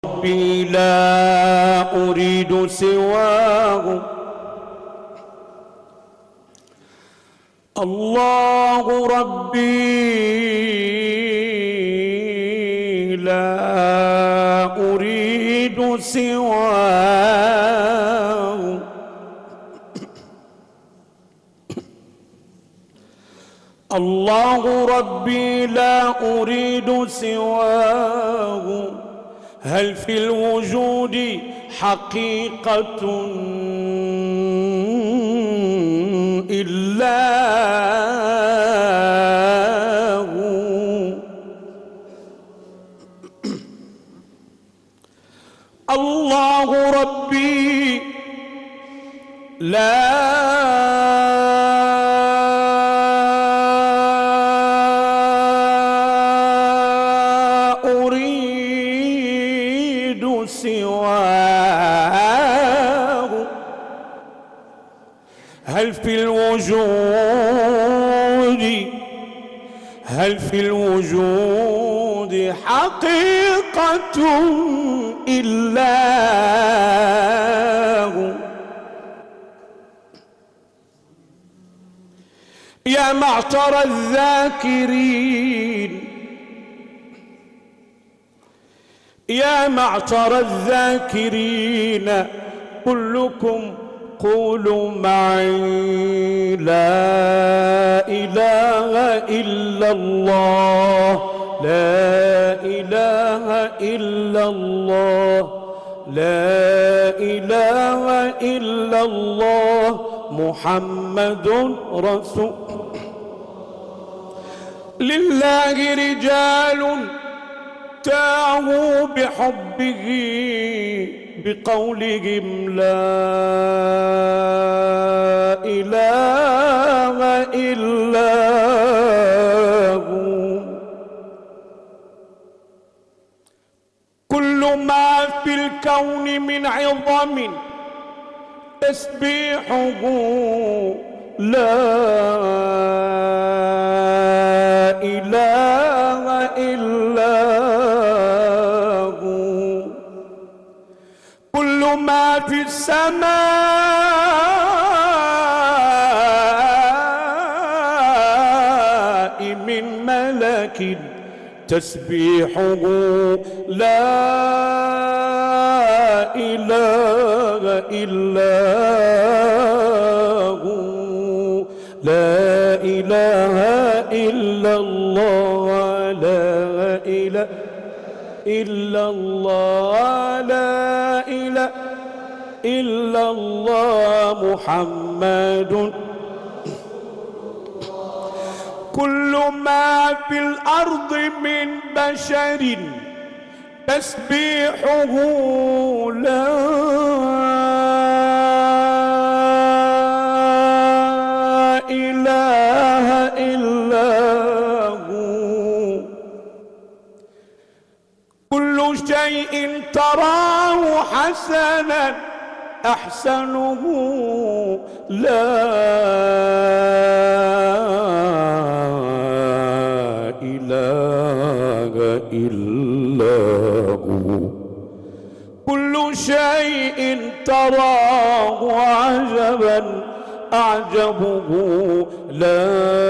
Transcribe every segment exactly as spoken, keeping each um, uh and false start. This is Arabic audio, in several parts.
ربي لا أريد سواه. الله ربي لا أريد سواه. الله ربي لا أريد سواه. هل في الوجود حقيقة إلا هو؟ الله ربي لا أريد سواه. هل في الوجود هل في الوجود حقيقة إلا هو؟ يا معشر الذاكرين يا معشر الذاكرين كلكم قولوا معي لا إله إلا الله. لا إله إلا الله. لا إله إلا الله محمد رسول. لله رجال تاهوا بحبه بقولهم لا إله إلا هو. كل ما في الكون من عظم تسبيحه لا إله إلا هو. كل ما في السماء من ملك تسبيحه لا إله إلا هو. لا إله إلا الله. لا إله إلا الله. لا إله إلا الله محمد. كل ما في الأرض من بشر تسبيحه لا إله إلا هو. كل شيء تراه حسنا أحسنه لا إله إلا هو. كل شيء تراه عجبا أعجبه لا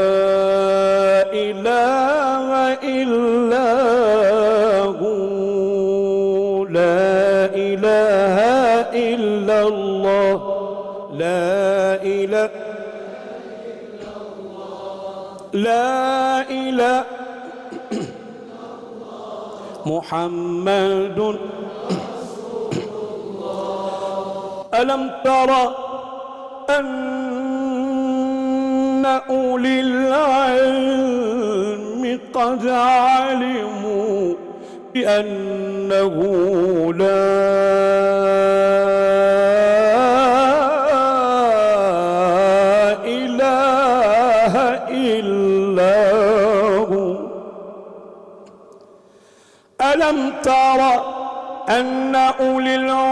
إله إلا هو. لا إله إلا الله. لا إله لا إله محمد. ألم تر أن أولي العلم قد علموا بأنه لا إله إلا هو. ألم تر أن أولي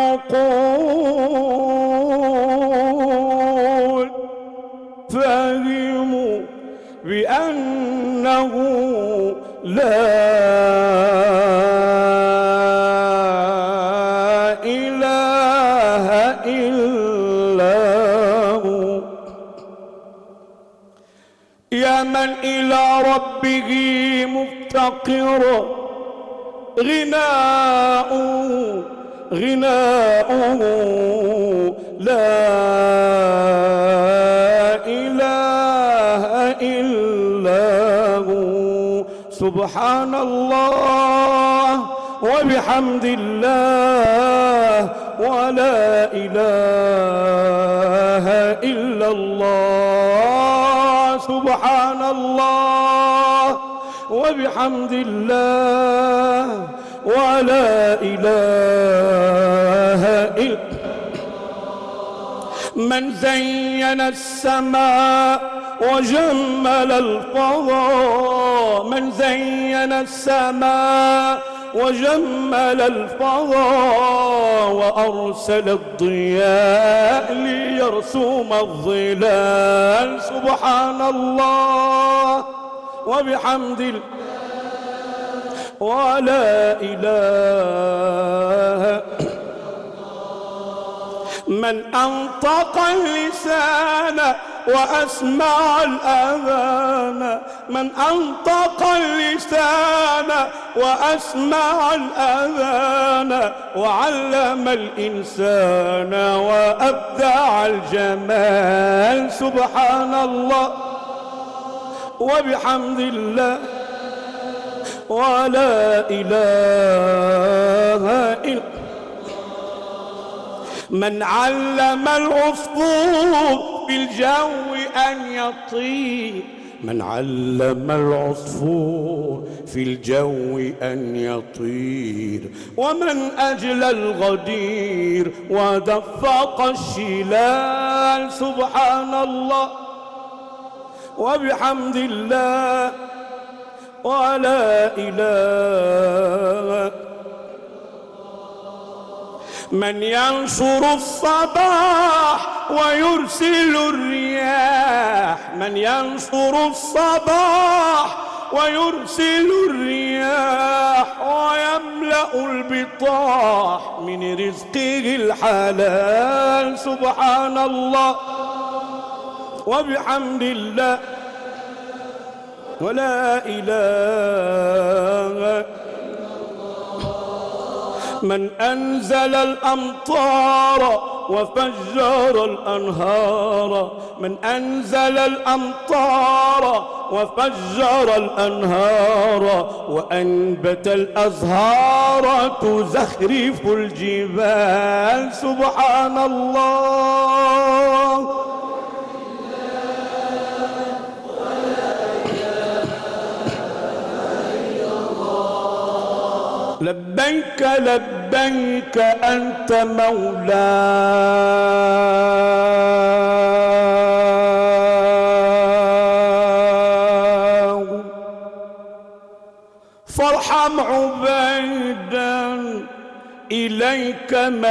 العقول فهموا بأنه لا إلى ربه مفتقر، غناء غناء لا إله إلا هو. سبحان الله وبحمد الله ولا إله إلا الله. سبحان الله وبحمد الله ولا إله إلا من زين السماء وجمل الفضاء، من زين السماء وجمل الفضاء وأرسل الضياء ليرسم الظلال. سبحان الله وبحمد الله ولا إله. من أنطق اللسان وأسمع الأذان، من أنطق اللسان وأسمع الأذان وعلم الإنسان وأبدع الجمال. سبحان الله وبحمد الله ولا إله إلا من علم العصفور في الجو أن يطير، من علم العصفور في الجو أن يطير، ومن أجلى الغدير ودفق الشلال. سبحان الله وبحمد الله ولا إله. من ينشر الصباح ويرسل الرياح، من ينشر الصباح ويرسل الرياح ويملأ البطاح من رزقه الحلال. سبحان الله وبحمد الله ولا إله. من أنزل الأمطار وفجر الأنهار، من أنزل الأمطار وفجر الأنهار وأنبت الأزهار تزخرف الجبال. سبحان الله لبيك لبيك أنت مولاه، فارحم عبيدا إليك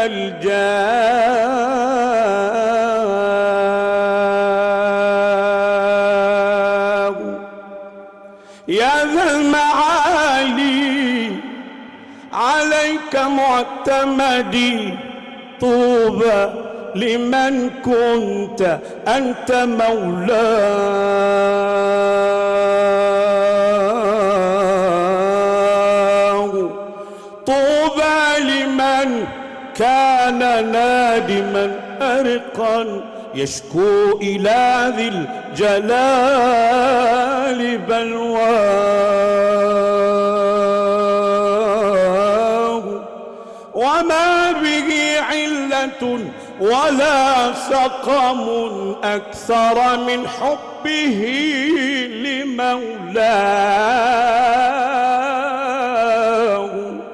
ملجاه. يا ذا المعالي عليك معتمدي، طوبى لمن كنت أنت مولاه. طوبى لمن كان نادما أرقا يشكو إلى ذي الجلال بلواه، وما به علة ولا سقم أكثر من حبه لمولاه.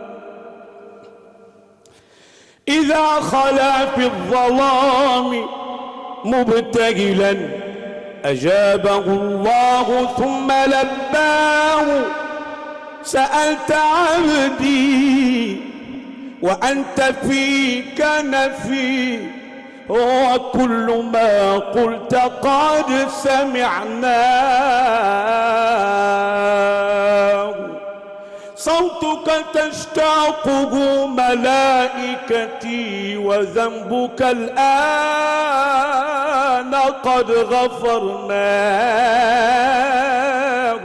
إذا خلا في الظلام مبتهلا أجابه الله ثم لباه. سألت عبدي وأنت فيك نفي، وكل ما قلت قد سمعناه. صوتك تشتاقه ملائكتي وذنبك الآن قد غفرناه.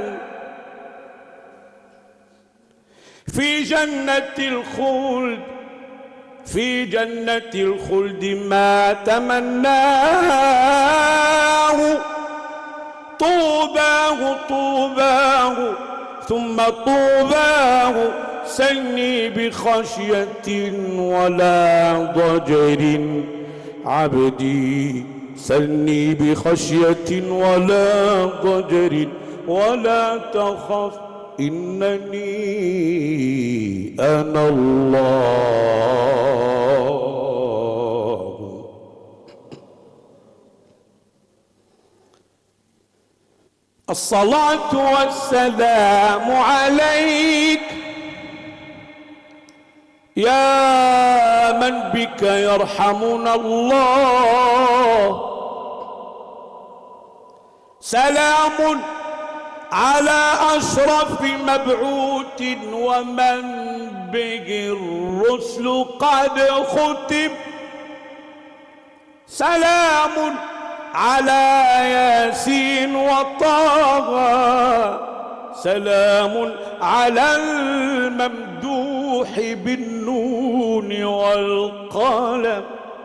في جنة الخلد في جنة الخلد ما تمناه. طوباه طوباه ثم طوباه سلني بخشية ولا ضجر. عبدي سلني بخشية ولا ضجر ولا تخف إنني أنا الله. الصلاة والسلام عليك يا من بك يرحمنا الله. سلام على أشرف مبعوث ومن به الرسل قد ختم. سلام على ياسين وطه. سلام على الممدوح بالنون والقلم.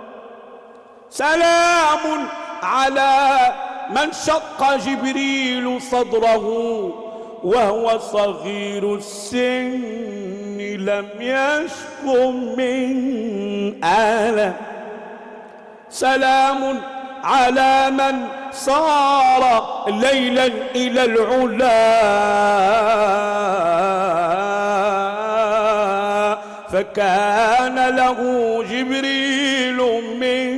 سلام على من شق جبريل صدره وهو صغير السن لم يشكو من ألم. سلام على من صار ليلا إلى العلا فكان له جبريل من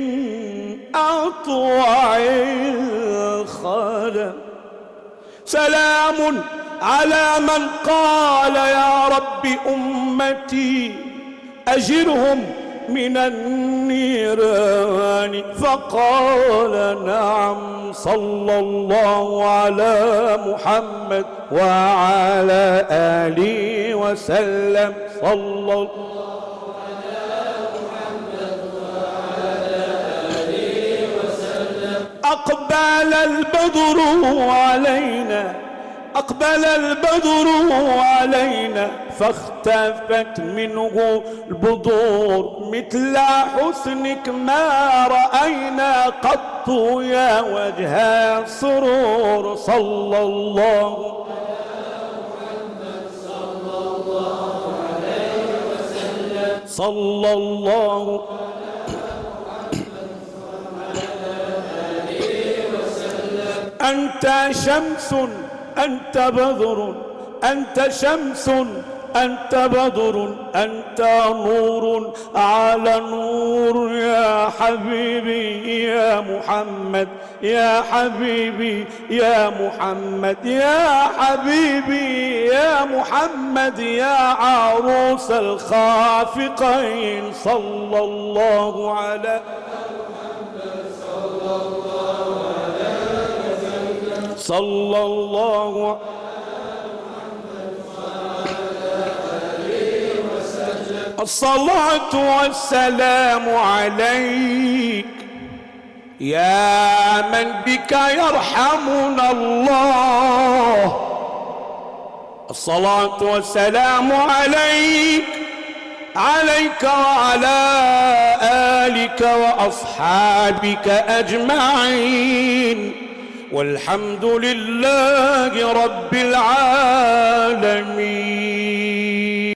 أطوع الخدم. سلام على من قال يا رب أمتي أجرهم من النيران فقال نعم. صلى الله على محمد وعلى آله وسلم. صلى الله على محمد وعلى آله وسلم. أقبل البدر علينا أقبل البدر علينا فاختفت منه البدور مثل حسنك ما رأينا قط يا وجه السرور. صلى الله على محمد صلى الله عليه وسلم. صلى الله أنت شمس أنت بدر أنت شمس أنت بدر أنت نور على نور يا حبيبي يا محمد يا حبيبي يا محمد يا حبيبي يا محمد يا عروس الخافقين. صلى الله على محمد صلى الله عليه وسلم. صلى الله الصلاة والسلام عليك يا من بك يرحمنا الله. الصلاة والسلام عليك عليك وعلى آلك وأصحابك أجمعين والحمد لله رب العالمين.